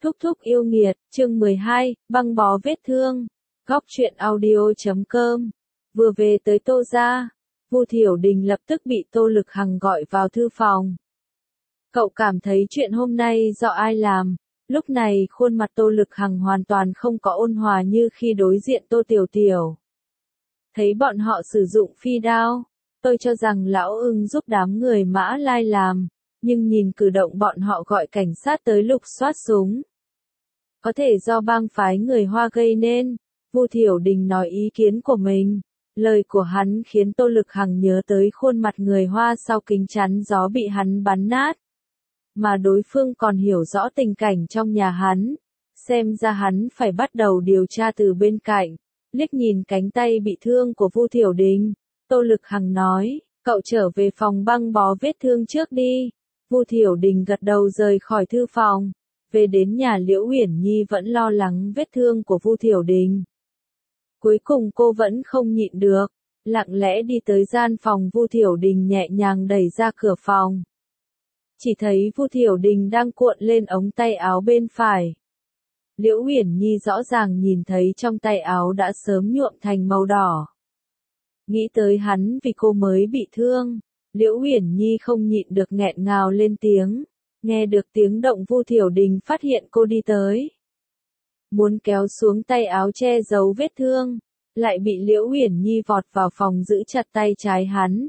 Thúc thúc yêu nghiệt, chương 12, băng bó vết thương. Góc truyện audio.com. Vừa về tới Tô gia, Vu Thiểu Đình lập tức bị Tô Lực Hằng gọi vào thư phòng. Cậu cảm thấy chuyện hôm nay do ai làm? Lúc này khuôn mặt Tô Lực Hằng hoàn toàn không có ôn hòa như khi đối diện Tô Tiểu Tiểu. Thấy bọn họ sử dụng phi đao, tôi cho rằng lão ưng giúp đám người Mã Lai làm, nhưng nhìn cử động bọn họ gọi cảnh sát tới lục soát súng. Có thể do bang phái người Hoa gây nên, Vu Thiểu Đình nói ý kiến của mình. Lời của hắn khiến Tô Lực Hằng nhớ tới khuôn mặt người Hoa sau kính chắn gió bị hắn bắn nát. Mà đối phương còn hiểu rõ tình cảnh trong nhà hắn. Xem ra hắn phải bắt đầu điều tra từ bên cạnh. Liếc nhìn cánh tay bị thương của Vu Thiểu Đình, Tô Lực Hằng nói, cậu trở về phòng băng bó vết thương trước đi. Vu Thiểu Đình gật đầu rời khỏi thư phòng. Về đến nhà Liễu Uyển Nhi vẫn lo lắng vết thương của Vu Thiểu Đình. Cuối cùng cô vẫn không nhịn được, lặng lẽ đi tới gian phòng Vu Thiểu Đình nhẹ nhàng đẩy ra cửa phòng. Chỉ thấy Vu Thiểu Đình đang cuộn lên ống tay áo bên phải. Liễu Uyển Nhi rõ ràng nhìn thấy trong tay áo đã sớm nhuộm thành màu đỏ. Nghĩ tới hắn vì cô mới bị thương, Liễu Uyển Nhi không nhịn được nghẹn ngào lên tiếng. Nghe được tiếng động Vu Thiểu Đình phát hiện cô đi tới. Muốn kéo xuống tay áo che giấu vết thương, lại bị Liễu Uyển Nhi vọt vào phòng giữ chặt tay trái hắn.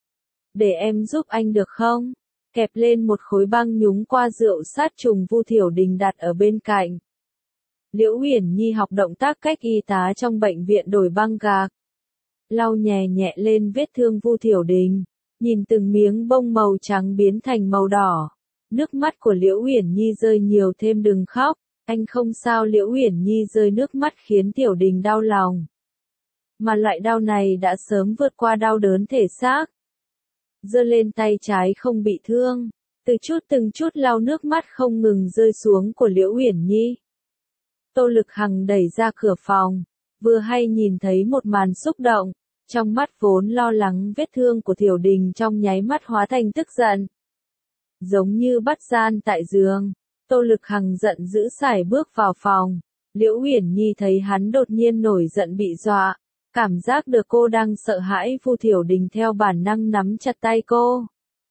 Để em giúp anh được không? Kẹp lên một khối băng nhúng qua rượu sát trùng Vu Thiểu Đình đặt ở bên cạnh. Liễu Uyển Nhi học động tác cách y tá trong bệnh viện đổi băng gạc. Lau nhẹ nhẹ lên vết thương Vu Thiểu Đình, nhìn từng miếng bông màu trắng biến thành màu đỏ. Nước mắt của Liễu Uyển Nhi rơi nhiều thêm đừng khóc, anh không sao. Liễu Uyển Nhi rơi nước mắt khiến Tiểu Đình đau lòng. Mà loại đau này đã sớm vượt qua đau đớn thể xác. Giơ lên tay trái không bị thương, từng chút lau nước mắt không ngừng rơi xuống của Liễu Uyển Nhi. Tô Lực Hằng đẩy ra cửa phòng, vừa hay nhìn thấy một màn xúc động, trong mắt vốn lo lắng vết thương của Thiểu Đình trong nháy mắt hóa thành tức giận. Giống như bắt gian tại giường, Tô Lực Hằng giận dữ sải bước vào phòng. Liễu Uyển Nhi thấy hắn đột nhiên nổi giận bị dọa, cảm giác được cô đang sợ hãi. Vu Thiểu Đình theo bản năng nắm chặt tay cô.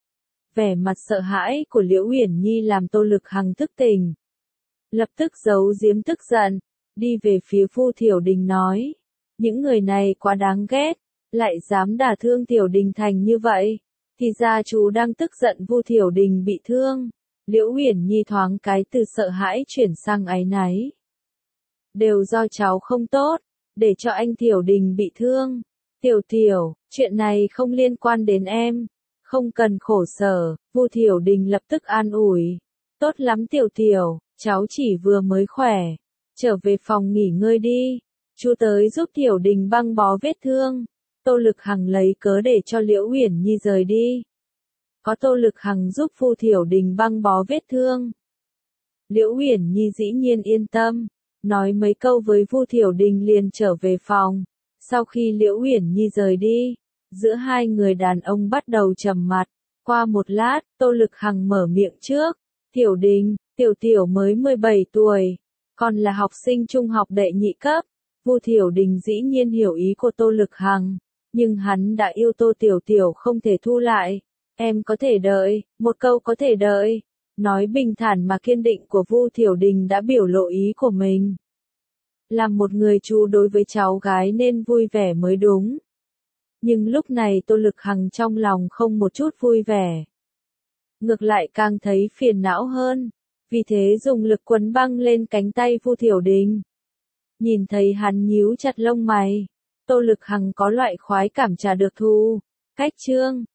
Vẻ mặt sợ hãi của Liễu Uyển Nhi làm Tô Lực Hằng thức tỉnh. Lập tức giấu giếm tức giận, đi về phía Vu Thiểu Đình nói, những người này quá đáng ghét, lại dám đả thương Thiểu Đình thành như vậy. Thì ra chú đang tức giận Vu Thiểu Đình bị thương. Liễu Uyển Nhi thoáng cái từ sợ hãi chuyển sang áy náy. Đều do cháu không tốt, để cho anh Thiểu Đình bị thương. Tiểu Tiểu, chuyện này không liên quan đến em, không cần khổ sở. Vu Thiểu Đình lập tức an ủi. Tốt lắm Tiểu Tiểu, cháu chỉ vừa mới khỏe. Trở về phòng nghỉ ngơi đi. Chú tới giúp Thiểu Đình băng bó vết thương. Tô Lực Hằng lấy cớ để cho Liễu Uyển Nhi rời đi. Có Tô Lực Hằng giúp Vu Thiểu Đình băng bó vết thương, Liễu Uyển Nhi dĩ nhiên yên tâm, nói mấy câu với Vu Thiểu Đình liền trở về phòng. Sau khi Liễu Uyển Nhi rời đi, giữa hai người đàn ông bắt đầu trầm mặc. Qua một lát, Tô Lực Hằng mở miệng trước. Thiểu Đình, Tiểu Tiểu mới 17 tuổi, còn là học sinh trung học đệ nhị cấp. Vu Thiểu Đình dĩ nhiên hiểu ý của Tô Lực Hằng, nhưng hắn đã yêu Tô Tiểu Tiểu không thể thu lại. Em có thể đợi, một câu có thể đợi. Nói bình thản mà kiên định của Vu Thiểu Đình đã biểu lộ ý của mình. Làm một người chú đối với cháu gái nên vui vẻ mới đúng. Nhưng lúc này Tô Lực Hằng trong lòng không một chút vui vẻ. Ngược lại càng thấy phiền não hơn. Vì thế dùng lực quấn băng lên cánh tay Vu Thiểu Đình. Nhìn thấy hắn nhíu chặt lông mày, Tô Lực Hằng có loại khoái cảm trả được thù. Cách chương